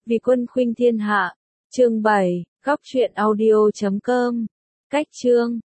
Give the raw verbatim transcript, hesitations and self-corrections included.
Vì quân khuynh thiên hạ. Chương bảy, góc truyện audio chấm com. Cách chương